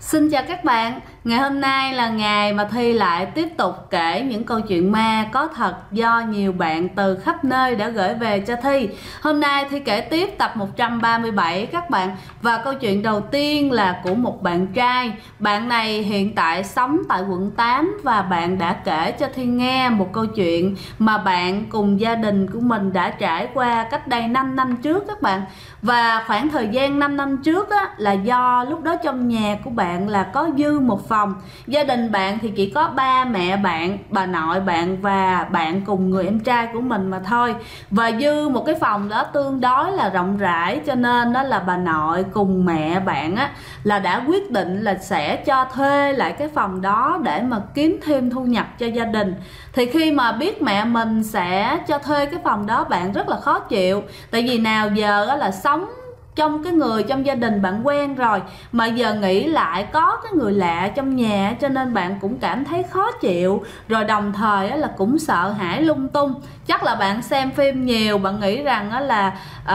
Xin chào các bạn, ngày hôm nay là ngày mà Thi lại tiếp tục kể những câu chuyện ma có thật do nhiều bạn từ khắp nơi đã gửi về cho Thi. Hôm nay Thi kể tiếp tập 137 các bạn. Và câu chuyện đầu tiên là của một bạn trai. Bạn này hiện tại sống tại quận 8 và bạn đã kể cho Thi nghe một câu chuyện mà bạn cùng gia đình của mình đã trải qua cách đây 5 năm trước các bạn. Và khoảng thời gian 5 năm trước á, là do lúc đó trong nhà của bạn là có dư một phòng. Gia đình bạn thì chỉ có ba mẹ bạn, bà nội bạn và bạn cùng người em trai của mình mà thôi. Và dư một cái phòng đó tương đối là rộng rãi, cho nên đó là bà nội cùng mẹ bạn á là đã quyết định là sẽ cho thuê lại cái phòng đó để mà kiếm thêm thu nhập cho gia đình. Thì khi mà biết mẹ mình sẽ cho thuê cái phòng đó, bạn rất là khó chịu. Tại vì nào giờ á là sống trong cái người trong gia đình bạn quen rồi, mà giờ nghĩ lại có cái người lạ trong nhà, cho nên bạn cũng cảm thấy khó chịu. Rồi đồng thời là cũng sợ hãi lung tung. Chắc là bạn xem phim nhiều, bạn nghĩ rằng là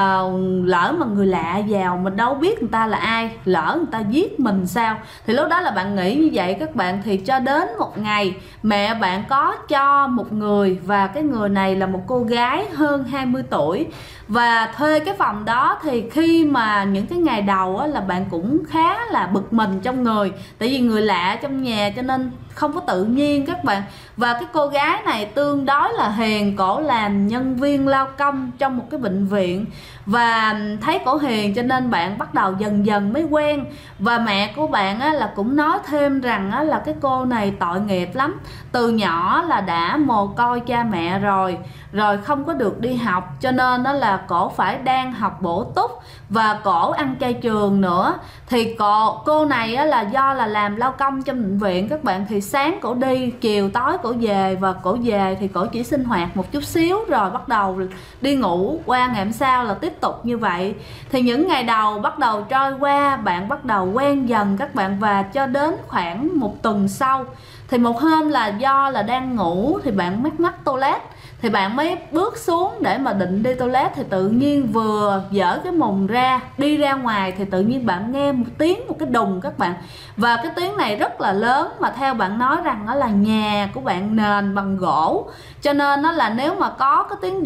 lỡ mà người lạ vào mình đâu biết người ta là ai, lỡ người ta giết mình sao. Thì lúc đó là bạn nghĩ như vậy các bạn. Thì cho đến một ngày mẹ bạn có cho một người, và cái người này là một cô gái hơn 20 tuổi và thuê cái phòng đó. Thì khi mà những cái ngày đầu á, là bạn cũng khá là bực mình trong người, tại vì người lạ trong nhà cho nên không có tự nhiên các bạn. Và cái cô gái này tương đối là hiền, cổ làm nhân viên lao công trong một cái bệnh viện. Và thấy cổ hiền cho nên bạn bắt đầu dần dần mới quen. Và mẹ của bạn á, là cũng nói thêm rằng á, là cái cô này tội nghiệp lắm. Từ nhỏ là đã mồ côi cha mẹ rồi không có được đi học, cho nên đó là cổ phải đang học bổ túc và cổ ăn chay trường nữa. Thì cô này á, là do là làm lao công trong bệnh viện các bạn, thì sáng cổ đi, chiều tối cổ về, và cổ về thì cổ chỉ sinh hoạt một chút xíu rồi bắt đầu đi ngủ, qua ngày hôm sau là tiếp tục như vậy. Thì những ngày đầu bắt đầu trôi qua, bạn bắt đầu quen dần các bạn. Và cho đến khoảng một tuần sau thì một hôm là do là đang ngủ thì bạn mắc toilet. Thì bạn mới bước xuống để mà định đi toilet, thì tự nhiên vừa dở cái mùng ra đi ra ngoài thì tự nhiên bạn nghe một cái đùng các bạn. Và cái tiếng này rất là lớn, mà theo bạn nói rằng đó là nhà của bạn nền bằng gỗ, cho nên nó là nếu mà có cái tiếng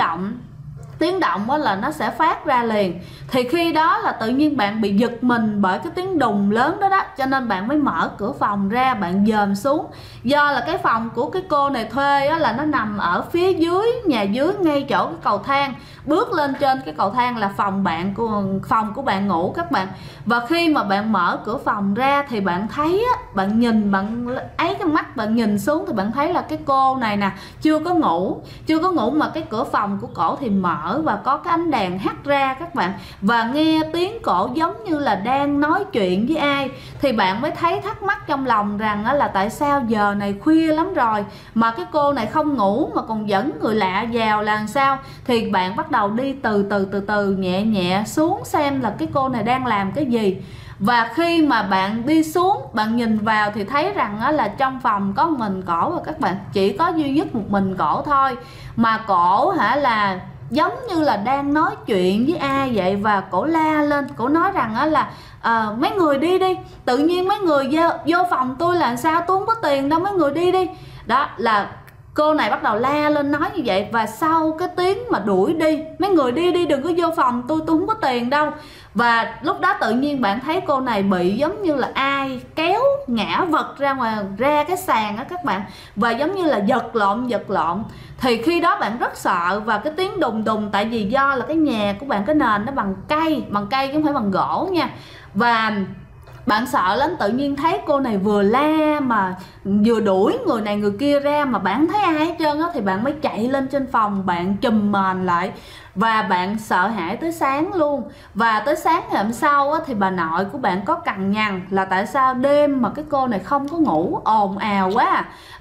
động đó là nó sẽ phát ra liền. Thì khi đó là tự nhiên bạn bị giật mình bởi cái tiếng đùng lớn đó, cho nên bạn mới mở cửa phòng ra, bạn dòm xuống. Do là cái phòng của cái cô này thuê á, là nó nằm ở phía dưới, nhà dưới ngay chỗ cái cầu thang. Bước lên trên cái cầu thang là phòng của bạn ngủ các bạn. Và khi mà bạn mở cửa phòng ra thì bạn thấy á, bạn ấy cái mắt bạn nhìn xuống thì bạn thấy là cái cô này nè chưa có ngủ mà cái cửa phòng của cổ thì mở và có cái ánh đèn hắt ra các bạn. Và nghe tiếng cổ giống như là đang nói chuyện với ai. Thì bạn mới thấy thắc mắc trong lòng rằng á, là tại sao giờ này khuya lắm rồi mà cái cô này không ngủ mà còn dẫn người lạ vào là làm sao. Thì bạn bắt đầu đi từ từ nhẹ nhẹ xuống xem là cái cô này đang làm cái gì. Và khi mà bạn đi xuống, bạn nhìn vào thì thấy rằng á, là trong phòng có mình cổ, và các bạn chỉ có duy nhất một mình cổ thôi. Mà cổ là giống như là đang nói chuyện với ai vậy. Và cổ la lên, cổ nói rằng á, là mấy người đi đi, tự nhiên mấy người vô phòng tôi là sao, tôi không có tiền đâu, mấy người đi đi. Đó là cô này bắt đầu la lên nói như vậy. Và sau cái tiếng mà đuổi đi, mấy người đi đi, đừng có vô phòng tôi không có tiền đâu. Và lúc đó tự nhiên bạn thấy cô này bị giống như là ai kéo ngã vật ra cái sàn á các bạn. Và giống như là giật lộn. Thì khi đó bạn rất sợ. Và cái tiếng đùng, tại vì do là cái nhà của bạn, cái nền nó bằng cây chứ không phải bằng gỗ nha. Và bạn sợ lắm, tự nhiên thấy cô này vừa la mà vừa đuổi người này người kia ra mà bạn thấy ai hết trơn á. Thì bạn mới chạy lên trên phòng, bạn chùm mền lại và bạn sợ hãi tới sáng luôn. Và tới sáng ngày hôm sau á, thì bà nội của bạn có cằn nhằn là tại sao đêm mà cái cô này không có ngủ, ồn ào quá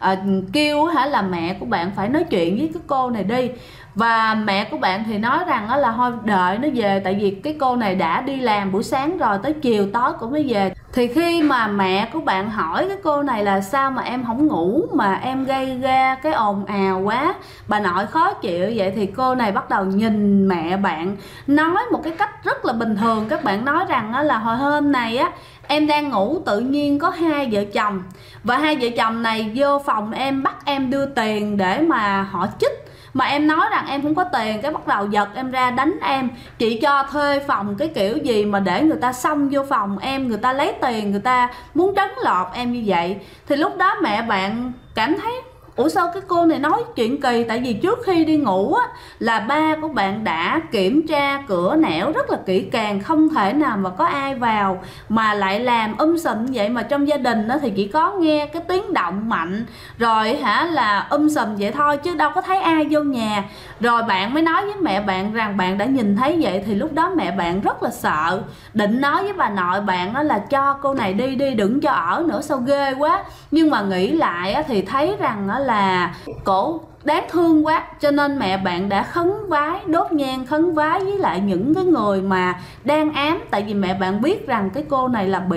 kêu là mẹ của bạn phải nói chuyện với cái cô này đi. Và mẹ của bạn thì nói rằng là thôi đợi nó về, tại vì cái cô này đã đi làm buổi sáng rồi, tới chiều tối cũng mới về. Thì khi mà mẹ của bạn hỏi cái cô này là sao mà em không ngủ mà em gây ra cái ồn ào quá, bà nội khó chịu vậy, thì cô này bắt đầu nhìn mẹ bạn nói một cái cách rất là bình thường. Các bạn nói rằng là hồi hôm này á Em đang ngủ tự nhiên có hai vợ chồng, và hai vợ chồng này vô phòng em bắt em đưa tiền để mà họ chích. Mà em nói rằng em không có tiền, cái bắt đầu giật em ra đánh em. Chị cho thuê phòng cái kiểu gì mà để người ta xông vô phòng em, người ta lấy tiền, người ta muốn trấn lột em như vậy. Thì lúc đó mẹ bạn cảm thấy ủa sao cái cô này nói chuyện kỳ. Tại vì trước khi đi ngủ á, là ba của bạn đã kiểm tra cửa nẻo rất là kỹ càng, không thể nào mà có ai vào mà lại làm sùm vậy. Mà trong gia đình đó thì chỉ có nghe cái tiếng động mạnh rồi là sùm vậy thôi, chứ đâu có thấy ai vô nhà. Rồi bạn mới nói với mẹ bạn rằng bạn đã nhìn thấy vậy. Thì lúc đó mẹ bạn rất là sợ, định nói với bà nội bạn đó là cho cô này đi đi, đừng cho ở nữa, sao ghê quá. Nhưng mà nghĩ lại thì thấy rằng là cổ đáng thương quá, cho nên mẹ bạn đã khấn vái, đốt nhang khấn vái với lại những cái người mà đang ám. Tại vì mẹ bạn biết rằng cái cô này là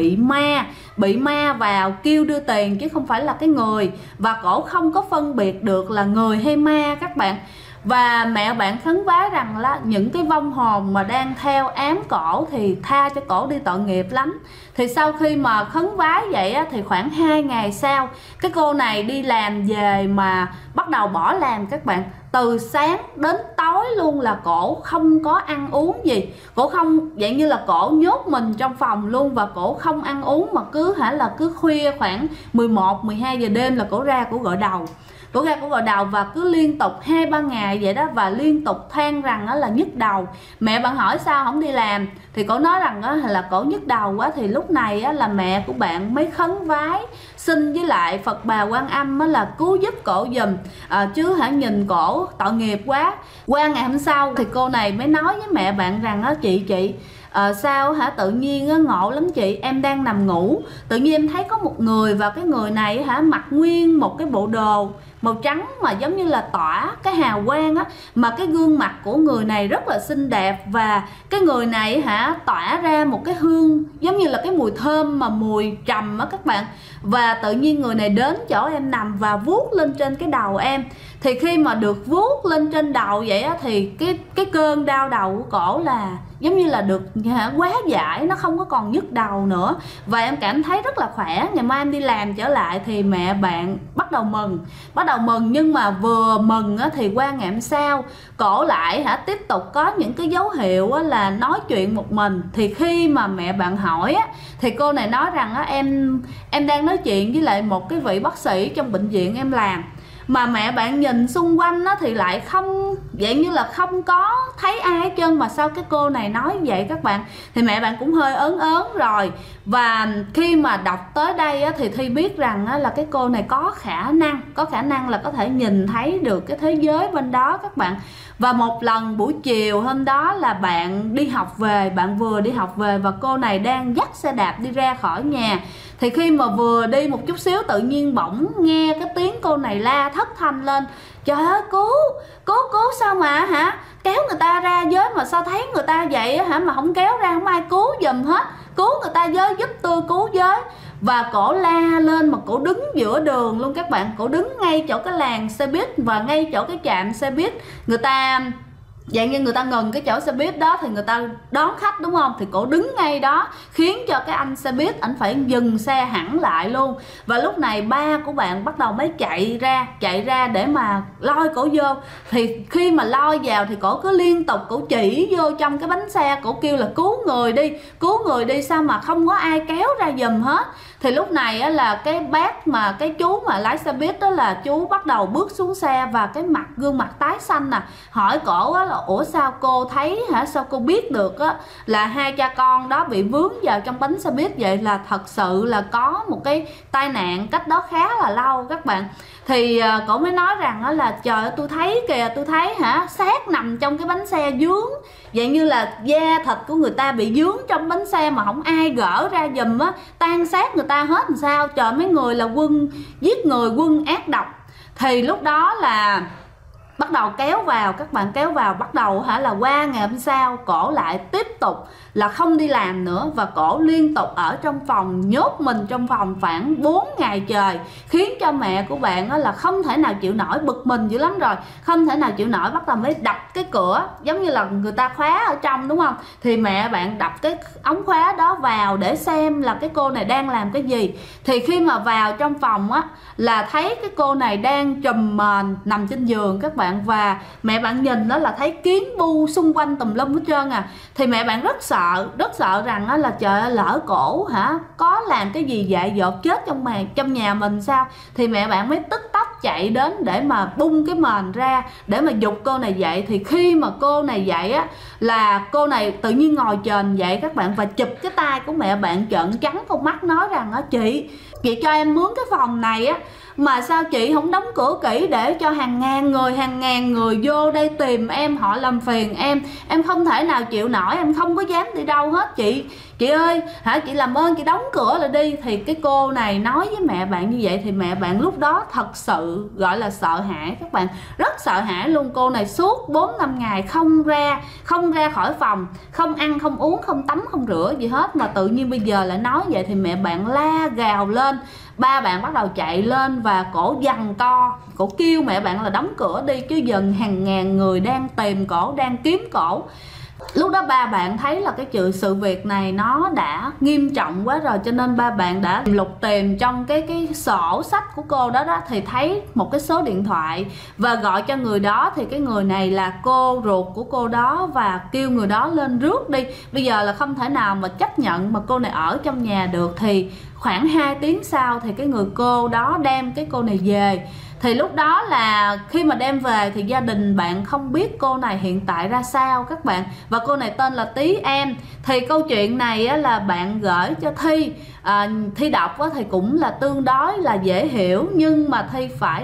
bị ma vào kêu đưa tiền chứ không phải là cái người, và cổ không có phân biệt được là người hay ma các bạn. Và mẹ bạn khấn vái rằng là những cái vong hồn mà đang theo ám cổ thì tha cho cổ đi, tội nghiệp lắm. Thì sau khi mà khấn vái vậy á, thì khoảng 2 ngày sau, cái cô này đi làm về mà bắt đầu bỏ làm các bạn. Từ sáng đến tối luôn là cổ không có ăn uống gì. Cổ không, dạng như là cổ nhốt mình trong phòng luôn, và cổ không ăn uống, mà cứ khuya khoảng 11, 12 giờ đêm là cổ ra cổ gội đầu. Cổ ra cổ gội đầu và cứ liên tục 2-3 ngày vậy đó, và liên tục than rằng là nhức đầu. Mẹ bạn hỏi sao không đi làm thì cổ nói rằng là cổ nhức đầu quá. Thì lúc này là mẹ của bạn mới khấn vái xin với lại Phật Bà Quan Âm là cứu giúp cổ giùm, chứ nhìn cổ tội nghiệp quá. Qua ngày hôm sau thì cô này mới nói với mẹ bạn rằng chị sao tự nhiên ngộ lắm chị, em đang nằm ngủ tự nhiên em thấy có một người, và cái người này mặc nguyên một cái bộ đồ màu trắng mà giống như là tỏa cái hào quang á, mà cái gương mặt của người này rất là xinh đẹp, và cái người này tỏa ra một cái hương giống như là cái mùi thơm mà mùi trầm á các bạn. Và tự nhiên người này đến chỗ em nằm và vuốt lên trên cái đầu em. Thì khi mà được vuốt lên trên đầu vậy á, thì cái cơn đau đầu của cổ là giống như là được quá giải, nó không có còn nhức đầu nữa, và em cảm thấy rất là khỏe. Ngày mai em đi làm trở lại thì mẹ bạn bắt đầu mừng. Nhưng mà vừa mừng thì qua ngày hôm sau cổ lại tiếp tục có những cái dấu hiệu là nói chuyện một mình. Thì khi mà mẹ bạn hỏi thì cô này nói rằng em đang nói chuyện với lại một cái vị bác sĩ trong bệnh viện em làm. Mà mẹ bạn nhìn xung quanh thì lại không, dạng như là không có thấy ai hết trơn. Mà sao cái cô này nói vậy các bạn, thì mẹ bạn cũng hơi ớn rồi. Và khi mà đọc tới đây thì Thi biết rằng là cái cô này có khả năng là có thể nhìn thấy được cái thế giới bên đó các bạn. Và một lần buổi chiều hôm đó là bạn đi học về, bạn vừa đi học về và cô này đang dắt xe đạp đi ra khỏi nhà. Thì khi mà vừa đi một chút xíu tự nhiên bỗng nghe cái tiếng cô này la thất thanh lên: trời ơi cứu sao mà kéo người ta ra với, mà sao thấy người ta vậy mà không kéo ra, không ai cứu giùm hết, cứu người ta với, giúp tôi cứu với. Và cổ la lên mà cổ đứng giữa đường luôn các bạn, cổ đứng ngay chỗ cái làn xe buýt và ngay chỗ cái trạm xe buýt. Người ta dạng như người ta ngừng cái chỗ xe buýt đó thì người ta đón khách đúng không, thì cổ đứng ngay đó khiến cho cái anh xe buýt ảnh phải dừng xe hẳn lại luôn. Và lúc này ba của bạn bắt đầu mới chạy ra để mà lôi cổ vô. Thì khi mà lôi vào thì cổ cứ liên tục cổ chỉ vô trong cái bánh xe, cổ kêu là cứu người đi, sao mà không có ai kéo ra giùm hết. Thì lúc này là cái bác mà cái chú mà lái xe buýt đó là chú bắt đầu bước xuống xe, và cái gương mặt tái xanh hỏi cổ là ủa sao cô thấy sao cô biết được là hai cha con đó bị vướng vào trong bánh xe buýt vậy, là thật sự là có một cái tai nạn cách đó khá là lâu các bạn. Thì cổ mới nói rằng là trời ơi tôi thấy kìa, tôi thấy xác nằm trong cái bánh xe dướng, dạng như là da thịt của người ta bị dướng trong bánh xe mà không ai gỡ ra giùm tan xác người ta hết làm sao. Trời, mấy người là giết người, quân ác độc. Thì lúc đó là bắt đầu kéo vào, các bạn kéo vào, bắt đầu là qua ngày hôm sau cổ lại tiếp tục là không đi làm nữa, và cổ liên tục ở trong phòng, nhốt mình trong phòng khoảng 4 ngày trời, khiến cho mẹ của bạn là không thể nào chịu nổi, bực mình dữ lắm rồi, không thể nào chịu nổi, bắt đầu mới đập cái cửa, giống như là người ta khóa ở trong đúng không, thì mẹ bạn đập cái ống khóa đó vào để xem là cái cô này đang làm cái gì. Thì khi mà vào trong phòng là thấy cái cô này đang trùm mền nằm trên giường các bạn, và mẹ bạn nhìn đó là thấy kiến bu xung quanh tùm lum hết trơn thì mẹ bạn rất sợ rằng là trời ơi, lỡ cổ có làm cái gì dại dột chết trong nhà mình sao. Thì mẹ bạn mới tức tốc chạy đến để mà bung cái mền ra để mà giục cô này dậy. Thì khi mà cô này dậy là cô này tự nhiên ngồi chềnh dậy các bạn, và chụp cái tay của mẹ bạn trợn trắng con mắt, nói rằng chị cho em mướn cái phòng này mà sao chị không đóng cửa kỹ để cho hàng ngàn người vô đây tìm em, họ làm phiền em không thể nào chịu nổi, em không có dám đi đâu hết chị ơi, chị làm ơn chị đóng cửa lại đi. Thì cái cô này nói với mẹ bạn như vậy thì mẹ bạn lúc đó thật sự gọi là sợ hãi các bạn, rất sợ hãi luôn. Cô này suốt 4-5 ngày không ra khỏi phòng, không ăn không uống, không tắm không rửa gì hết, mà tự nhiên bây giờ lại nói vậy thì mẹ bạn la gào lên. Ba bạn bắt đầu chạy lên và cổ giằng co, cổ kêu mẹ bạn là đóng cửa đi, chứ dần hàng ngàn người đang tìm cổ, đang kiếm cổ. Lúc đó ba bạn thấy là cái sự việc này nó đã nghiêm trọng quá rồi, cho nên ba bạn đã lục tìm trong cái sổ sách của cô đó thì thấy một cái số điện thoại và gọi cho người đó. Thì cái người này là cô ruột của cô đó, và kêu người đó lên rước đi, bây giờ là không thể nào mà chấp nhận mà cô này ở trong nhà được. Thì khoảng 2 tiếng sau thì cái người cô đó đem cái cô này về. Thì lúc đó là khi mà đem về thì gia đình bạn không biết cô này hiện tại ra sao các bạn, và cô này tên là Tí Em. Thì câu chuyện này là bạn gửi cho Thi, Thi đọc thì cũng là tương đối là dễ hiểu, nhưng mà Thi phải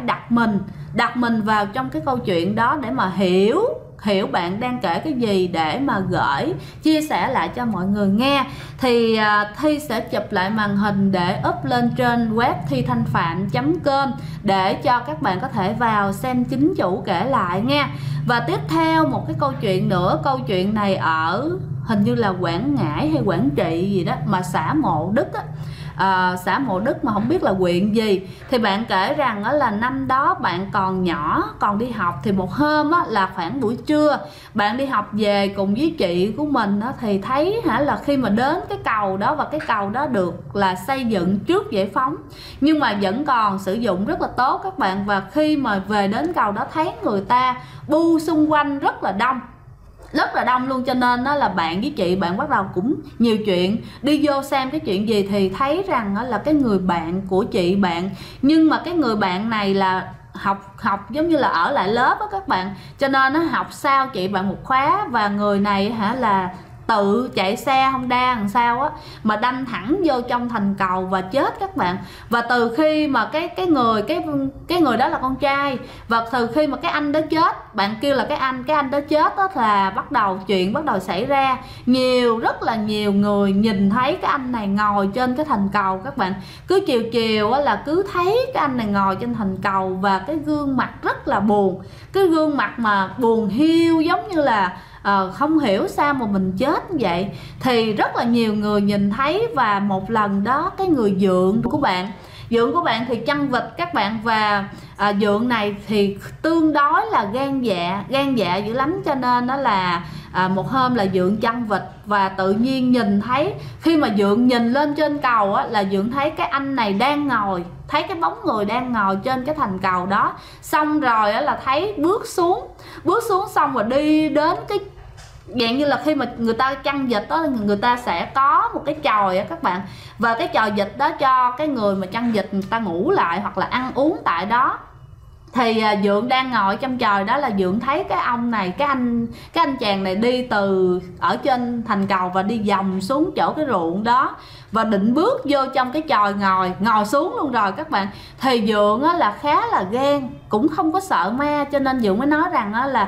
đặt mình vào trong cái câu chuyện đó để mà hiểu bạn đang kể cái gì để mà gửi chia sẻ lại cho mọi người nghe. Thì Thi sẽ chụp lại màn hình để up lên trên web thithanhpham.com để cho các bạn có thể vào xem chính chủ kể lại nha. Và tiếp theo một cái câu chuyện nữa, câu chuyện này ở hình như là Quảng Ngãi hay Quảng Trị gì đó, mà xã Mộ Đức xã Mộ Đức mà không biết là huyện gì. Thì bạn kể rằng là năm đó bạn còn nhỏ, còn đi học, thì một hôm là khoảng buổi trưa bạn đi học về cùng với chị của mình thì thấy là khi mà đến cái cầu đó, và cái cầu đó được là xây dựng trước giải phóng nhưng mà vẫn còn sử dụng rất là tốt các bạn. Và khi mà về đến cầu đó thấy người ta bu xung quanh rất là đông luôn, cho nên là bạn với chị bạn bắt đầu cũng nhiều chuyện, đi vô xem cái chuyện gì thì thấy rằng là cái người bạn của chị bạn, nhưng mà cái người bạn này là học giống như là ở lại lớp đó các bạn, cho nên nó học sau chị bạn một khóa, và người này là tự chạy xe Honda làm sao mà đâm thẳng vô trong thành cầu và chết các bạn. Và từ khi mà cái người đó là con trai, và từ khi mà cái anh đó chết, bạn kêu là cái anh đó chết là chuyện bắt đầu xảy ra. Rất là nhiều người nhìn thấy cái anh này ngồi trên cái thành cầu các bạn, cứ chiều là cứ thấy cái anh này ngồi trên thành cầu, và cái gương mặt rất là buồn, cái gương mặt mà buồn hiu, giống như là không hiểu sao mà mình chết như vậy. Thì rất là nhiều người nhìn thấy, và một lần đó cái người dượng của bạn thì chăn vịt các bạn, và dượng này thì tương đối là gan dạ dữ lắm, cho nên đó là một hôm là dượng chăn vịt, và tự nhiên nhìn thấy, khi mà dượng nhìn lên trên cầu là dượng thấy cái anh này đang ngồi, thấy cái bóng người đang ngồi trên cái thành cầu đó. Xong rồi là thấy bước xuống xong rồi đi đến cái dạng như là khi mà người ta chăn vịt đó, người ta sẽ có một cái chòi các bạn, và cái chòi vịt đó cho cái người mà chăn vịt người ta ngủ lại hoặc là ăn uống tại đó. Thì dượng đang ngồi trong chòi đó, là dượng thấy cái ông này, cái anh chàng này đi từ ở trên thành cầu và đi vòng xuống chỗ cái ruộng đó, và định bước vô trong cái chòi ngồi xuống luôn rồi các bạn. Thì dượng là khá là ghen, cũng không có sợ ma, cho nên dượng mới nói rằng là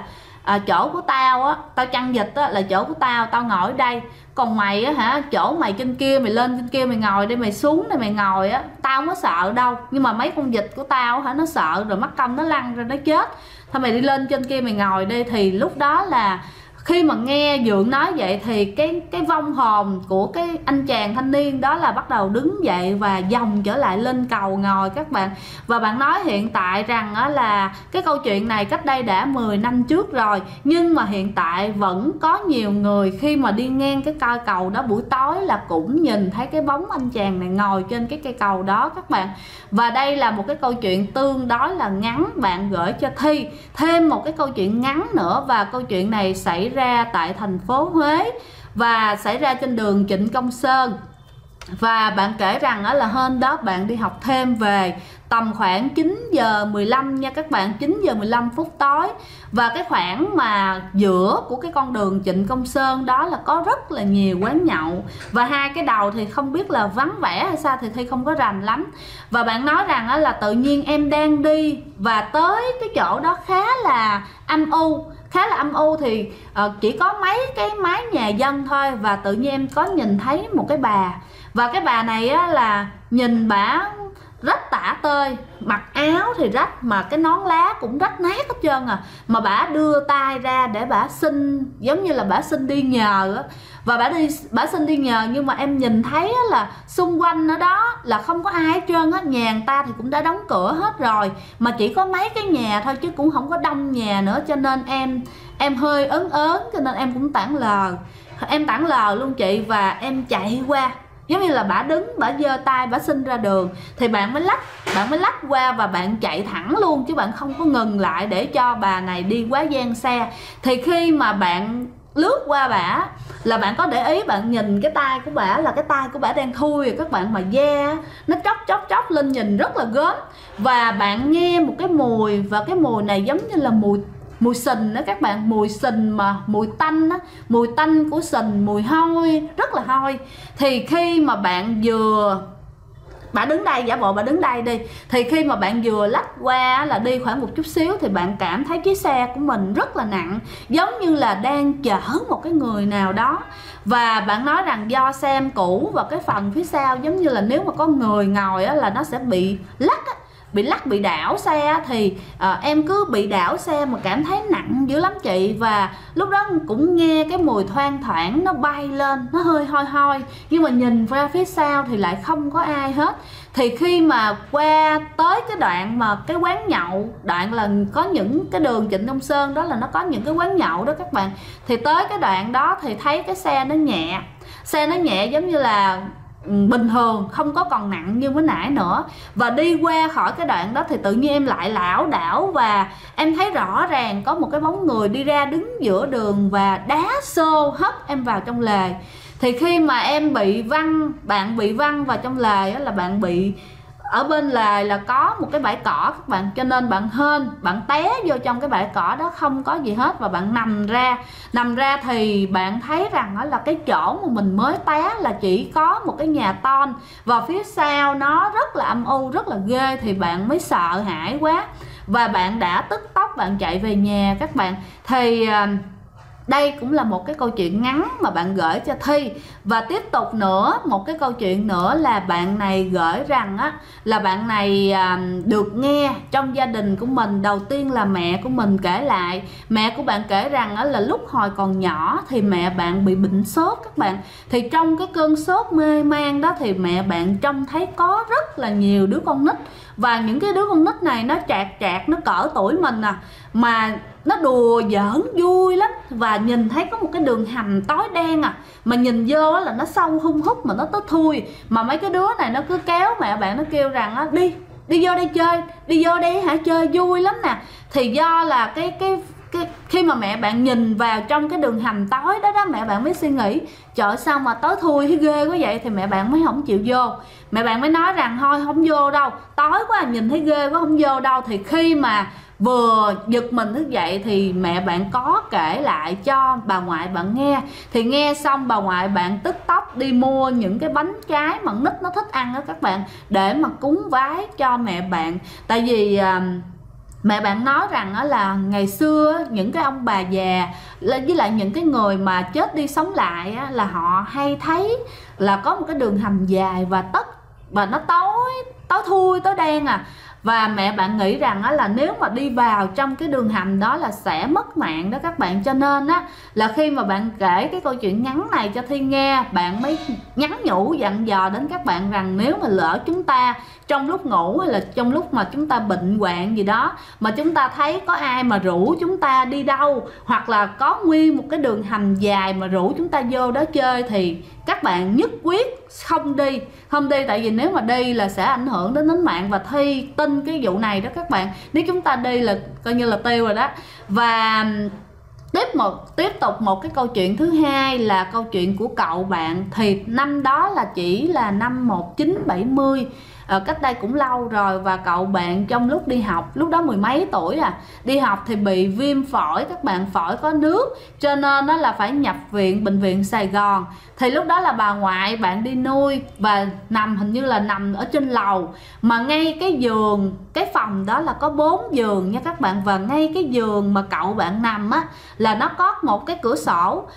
chỗ của tao á, tao chăn vịt á là chỗ của tao, tao ngồi ở đây, còn mày á hả, chỗ mày trên kia, mày lên trên kia mày ngồi đây, mày xuống đây mày ngồi á, tao không có sợ đâu, nhưng mà mấy con vịt của tao hả, nó sợ rồi mắc công nó lăn ra nó chết, thôi mày đi lên trên kia mày ngồi đi. Thì lúc đó là khi mà nghe Dượng nói vậy thì cái vong hồn của cái anh chàng thanh niên đó là bắt đầu đứng dậy và dòng trở lại lên cầu ngồi các bạn. Và bạn nói hiện tại rằng đó là cái câu chuyện này cách đây đã 10 năm trước rồi, nhưng mà hiện tại vẫn có nhiều người khi mà đi ngang cái cây cầu đó buổi tối là cũng nhìn thấy cái bóng anh chàng này ngồi trên cái cây cầu đó các bạn. Và đây là một cái câu chuyện tương đối là ngắn bạn gửi cho Thi. Thêm một cái câu chuyện ngắn nữa, và câu chuyện này xảy ra tại thành phố Huế và xảy ra trên đường Trịnh Công Sơn. Và bạn kể rằng đó là hôm đó bạn đi học thêm về tầm khoảng 9 giờ 15 nha các bạn, 9 giờ 15 phút tối. Và cái khoảng mà giữa của cái con đường Trịnh Công Sơn đó là có rất là nhiều quán nhậu, và hai cái đầu thì không biết là vắng vẻ hay sao thì Thi không có rành lắm. Và bạn nói rằng đó là tự nhiên em đang đi và tới cái chỗ đó khá là âm u, thì chỉ có mấy cái mái nhà dân thôi. Và tự nhiên em có nhìn thấy một cái bà, và cái bà này á, là nhìn bả rách tả tơi, mặc áo thì rách mà cái nón lá cũng rách nát hết trơn à, mà bả đưa tay ra để bả xin, giống như là bả xin đi nhờ á. Và bả xin đi nhờ, nhưng mà em nhìn thấy là xung quanh ở đó là không có ai hết trơn á, nhà người ta thì cũng đã đóng cửa hết rồi, mà chỉ có mấy cái nhà thôi chứ cũng không có đông nhà nữa. Cho nên em hơi ớn cho nên em cũng tản lờ luôn chị, và em chạy qua, giống như là bả đứng, bả giơ tay, bả xin ra đường thì bạn mới lách qua và bạn chạy thẳng luôn, chứ bạn không có ngừng lại để cho bà này đi quá gian xe. Thì khi mà bạn lướt qua bả là bạn có để ý, bạn nhìn cái tay của bả là cái tay của bả đang thui rồi các bạn, mà da nó chóc lên nhìn rất là gớm. Và bạn nghe một cái mùi, và cái mùi này giống như là mùi sình đó các bạn, mùi sình mà mùi tanh á, mùi tanh của sình, mùi hôi, rất là hôi. Thì khi mà bạn bà đứng đây, giả bộ bà đứng đây đi, thì khi mà bạn vừa lách qua là đi khoảng một chút xíu thì bạn cảm thấy chiếc xe của mình rất là nặng, giống như là đang chở một cái người nào đó. Và bạn nói rằng do xe em cũ và cái phần phía sau giống như là nếu mà có người ngồi á, là nó sẽ bị lắc á, bị đảo xe. Thì em cứ bị đảo xe mà cảm thấy nặng dữ lắm chị. Và lúc đó cũng nghe cái mùi thoang thoảng nó bay lên, nó hơi hôi, nhưng mà nhìn ra phía sau thì lại không có ai hết. Thì khi mà qua tới cái đoạn mà cái quán nhậu, đoạn là có những cái đường Trịnh Công Sơn đó là nó có những cái quán nhậu đó các bạn, thì tới cái đoạn đó thì thấy cái xe nó nhẹ giống như là bình thường, không có còn nặng như mới nãy nữa. Và đi qua khỏi cái đoạn đó thì tự nhiên em lại lảo đảo, và em thấy rõ ràng có một cái bóng người đi ra đứng giữa đường và đá xô hất em vào trong lề. Thì khi mà em bạn bị văng vào trong lề là bạn bị ở bên lề là có một cái bãi cỏ các bạn, cho nên bạn té vô trong cái bãi cỏ đó, không có gì hết. Và bạn nằm ra thì bạn thấy rằng đó là cái chỗ mà mình mới té là chỉ có một cái nhà ton, và phía sau nó rất là âm u, rất là ghê. Thì bạn mới sợ hãi quá, và bạn đã tức tốc bạn chạy về nhà các bạn. Thì đây cũng là một cái câu chuyện ngắn mà bạn gửi cho Thi. Và tiếp tục nữa, một cái câu chuyện nữa là bạn này gửi rằng á, là bạn này được nghe trong gia đình của mình, đầu tiên là mẹ của mình kể lại. Mẹ của bạn kể rằng á, là lúc hồi còn nhỏ thì mẹ bạn bị bệnh sốt các bạn. Thì trong cái cơn sốt mê man đó thì mẹ bạn trông thấy có rất là nhiều đứa con nít. Và những cái đứa con nít này nó chạc nó cỡ tuổi mình mà nó đùa giỡn vui lắm. Và nhìn thấy có một cái đường hầm tối đen mà nhìn vô là nó sâu hun hút mà nó tới thui. Mà mấy cái đứa này nó cứ kéo mẹ bạn, nó kêu rằng đi vô đây chơi, đi vô đây hả, chơi vui lắm nè. Thì do là khi mà mẹ bạn nhìn vào trong cái đường hầm tối đó mẹ bạn mới suy nghĩ trời sao mà tối thui thấy ghê quá vậy. Thì mẹ bạn mới không chịu vô, mẹ bạn mới nói rằng thôi không vô đâu, tối quá nhìn thấy ghê quá không vô đâu. Thì khi mà vừa giật mình thức dậy thì mẹ bạn có kể lại cho bà ngoại bạn nghe. Thì nghe xong bà ngoại bạn tức tốc đi mua những cái bánh trái mà nít nó thích ăn đó các bạn, để mà cúng vái cho mẹ bạn. Tại vì mẹ bạn nói rằng là ngày xưa những cái ông bà già với lại những cái người mà chết đi sống lại là họ hay thấy là có một cái đường hầm dài và nó tối thui tối đen và mẹ bạn nghĩ rằng là nếu mà đi vào trong cái đường hầm đó là sẽ mất mạng đó các bạn. Cho nên là khi mà bạn kể cái câu chuyện ngắn này cho Thi nghe, bạn mới nhắn nhủ dặn dò đến các bạn rằng nếu mà lỡ chúng ta trong lúc ngủ hay là trong lúc mà chúng ta bệnh hoạn gì đó mà chúng ta thấy có ai mà rủ chúng ta đi đâu, hoặc là có nguyên một cái đường hầm dài mà rủ chúng ta vô đó chơi, thì các bạn nhất quyết không đi tại vì nếu mà đi là sẽ ảnh hưởng đến tính mạng. Và Thi tin cái vụ này đó các bạn, nếu chúng ta đi là coi như là tiêu rồi đó. Và tiếp tục một cái câu chuyện thứ hai là câu chuyện của cậu bạn. Thì năm đó là chỉ là năm 1970, cách đây cũng lâu rồi. Và cậu bạn trong lúc đi học, lúc đó mười mấy tuổi đi học thì bị viêm phổi các bạn, phổi có nước, cho nên nó là phải nhập viện bệnh viện Sài Gòn. Thì lúc đó là bà ngoại bạn đi nuôi và hình như là nằm ở trên lầu, mà ngay cái giường, cái phòng đó là có 4 giường nha các bạn. Và ngay cái giường mà cậu bạn nằm là nó có một cái cửa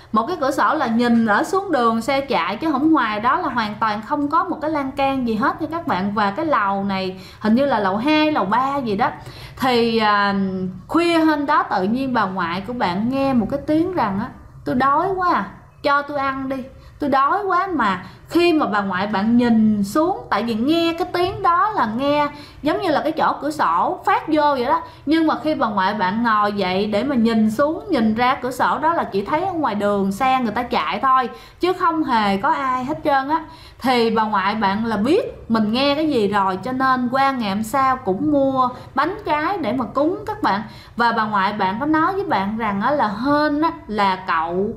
sổ là nhìn ở xuống đường xe chạy, chứ không ngoài đó là hoàn toàn không có một cái lan can gì hết nha các bạn. Và cái lầu này hình như là lầu 2, lầu 3 gì đó. Thì khuya hôm đó tự nhiên bà ngoại của bạn nghe một cái tiếng rằng tôi đói quá cho tôi ăn đi, tôi đói quá. Mà khi mà bà ngoại bạn nhìn xuống, tại vì nghe cái tiếng đó là nghe giống như là cái chỗ cửa sổ phát vô vậy đó, nhưng mà khi bà ngoại bạn ngồi dậy để mà nhìn xuống, nhìn ra cửa sổ đó là chỉ thấy ở ngoài đường xe người ta chạy thôi, chứ không hề có ai hết trơn Thì bà ngoại bạn là biết mình nghe cái gì rồi, cho nên qua ngày hôm sau cũng mua bánh trái để mà cúng các bạn. Và bà ngoại bạn có nói với bạn rằng là hên là cậu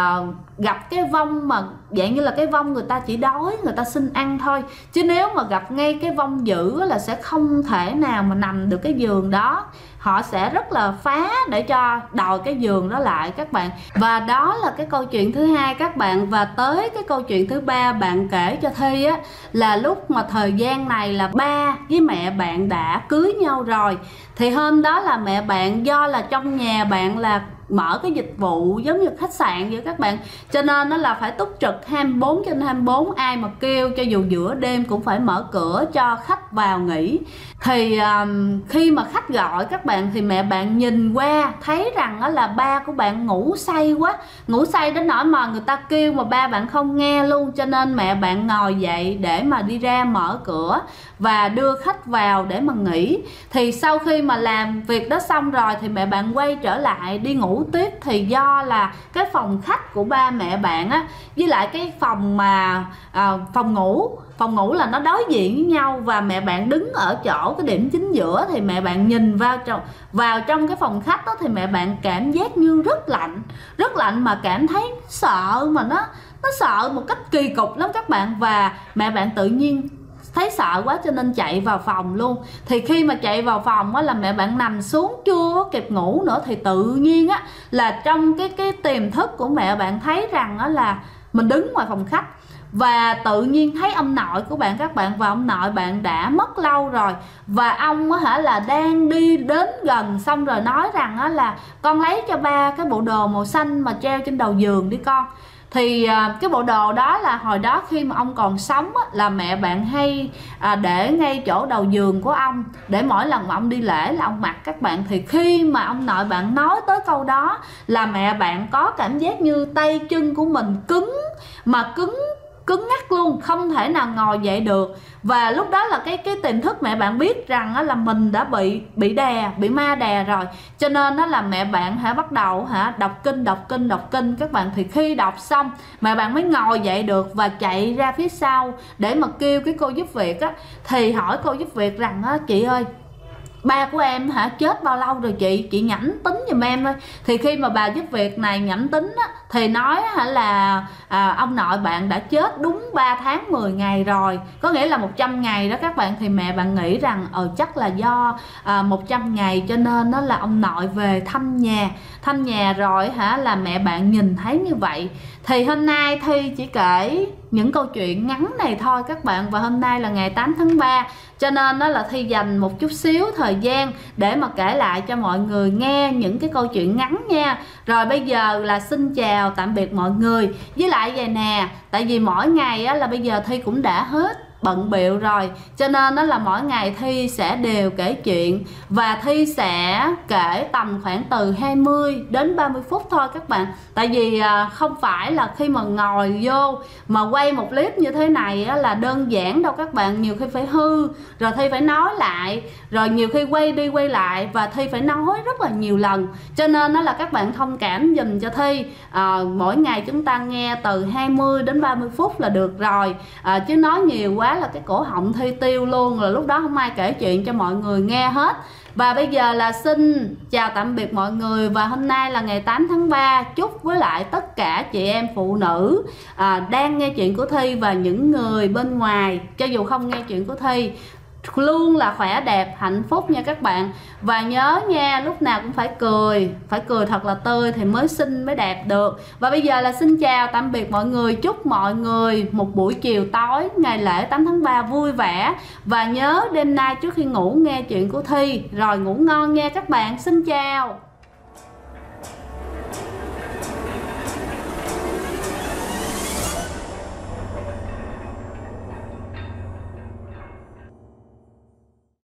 gặp cái vong mà dạng như là cái vong người ta chỉ đói, người ta xin ăn thôi, chứ nếu mà gặp ngay cái vong dữ là sẽ không thể nào mà nằm được cái giường đó. Họ sẽ rất là phá để cho đòi cái giường đó lại các bạn. Và đó là cái câu chuyện thứ hai các bạn. Và tới cái câu chuyện thứ ba bạn kể cho Thi là lúc mà thời gian này là ba với mẹ bạn đã cưới nhau rồi. Thì hôm đó là mẹ bạn, do là trong nhà bạn là mở cái dịch vụ giống như khách sạn vậy các bạn, cho nên nó là phải túc trực 24/24, ai mà kêu cho dù giữa đêm cũng phải mở cửa cho khách vào nghỉ. Thì khi mà khách gọi các bạn thì mẹ bạn nhìn qua thấy rằng là ba của bạn ngủ say quá, ngủ say đến nỗi mà người ta kêu mà ba bạn không nghe luôn, cho nên mẹ bạn ngồi dậy để mà đi ra mở cửa và đưa khách vào để mà nghỉ. Thì sau khi mà làm việc đó xong rồi thì mẹ bạn quay trở lại đi ngủ tiếp. Thì do là cái phòng khách của ba mẹ bạn với lại cái phòng mà phòng ngủ là nó đối diện với nhau, và mẹ bạn đứng ở chỗ cái điểm chính giữa. Thì mẹ bạn nhìn vào trong cái phòng khách đó thì mẹ bạn cảm giác như rất lạnh mà cảm thấy sợ, mà nó sợ một cách kỳ cục lắm các bạn. Và mẹ bạn tự nhiên thấy sợ quá cho nên chạy vào phòng luôn. Thì khi mà chạy vào phòng là mẹ bạn nằm xuống chưa kịp ngủ nữa, thì tự nhiên là trong cái tiềm thức của mẹ bạn thấy rằng là mình đứng ngoài phòng khách, và tự nhiên thấy ông nội của bạn các bạn. Và ông nội bạn đã mất lâu rồi, và ông là đang đi đến gần, xong rồi nói rằng là con lấy cho ba cái bộ đồ màu xanh mà treo trên đầu giường đi con. Thì cái bộ đồ đó là hồi đó khi mà ông còn sống là mẹ bạn hay để ngay chỗ đầu giường của ông, để mỗi lần mà ông đi lễ là ông mặc các bạn. Thì khi mà ông nội bạn nói tới câu đó là mẹ bạn có cảm giác như tay chân của mình cứng ngắc luôn, không thể nào ngồi dậy được. Và lúc đó là cái tiềm thức mẹ bạn biết rằng là mình đã bị ma đè rồi, cho nên đó là mẹ bạn bắt đầu đọc kinh các bạn. Thì khi đọc xong mẹ bạn mới ngồi dậy được và chạy ra phía sau để mà kêu cái cô giúp việc thì hỏi cô giúp việc rằng chị ơi, ba của em chết bao lâu rồi chị nhẩm tính giùm em thôi. Thì khi mà bà giúp việc này nhẩm tính thì nói là ông nội bạn đã chết đúng 3 tháng 10 ngày rồi, có nghĩa là 100 ngày đó các bạn. Thì mẹ bạn nghĩ rằng chắc là do 100 ngày cho nên là ông nội về thăm nhà rồi là mẹ bạn nhìn thấy như vậy. Thì hôm nay Thi chỉ kể những câu chuyện ngắn này thôi các bạn. Và hôm nay là ngày 8 tháng 3 cho nên đó là Thi dành một chút xíu thời gian để mà kể lại cho mọi người nghe những cái câu chuyện ngắn nha. Rồi bây giờ là xin chào tạm biệt mọi người. Với lại vậy nè, tại vì mỗi ngày á, là bây giờ Thi cũng đã hết bận bịu rồi, cho nên đó là mỗi ngày Thi sẽ đều kể chuyện, và Thi sẽ kể tầm khoảng từ 20 đến 30 phút thôi các bạn. Tại vì không phải là khi mà ngồi vô mà quay một clip như thế này á, là đơn giản đâu các bạn. Nhiều khi phải hư, rồi Thi phải nói lại, rồi nhiều khi quay đi quay lại, và Thi phải nói rất là nhiều lần. Cho nên đó là các bạn thông cảm dùm cho Thi. Mỗi ngày chúng ta nghe từ 20 đến 30 phút là được rồi. Chứ nói nhiều quá là cái cổ họng Thi tiêu luôn, là lúc đó không ai kể chuyện cho mọi người nghe hết. Và bây giờ là xin chào tạm biệt mọi người. Và hôm nay là ngày 8 tháng 3. Chúc với lại tất cả chị em phụ nữ đang nghe chuyện của Thi, và những người bên ngoài cho dù không nghe chuyện của Thi, luôn là khỏe đẹp hạnh phúc nha các bạn. Và nhớ nha, lúc nào cũng phải cười thật là tươi thì mới xinh mới đẹp được. Và bây giờ là xin chào tạm biệt mọi người. Chúc mọi người một buổi chiều tối ngày lễ 8 tháng 3 vui vẻ. Và nhớ đêm nay trước khi ngủ nghe chuyện của Thi rồi ngủ ngon nha các bạn. Xin chào.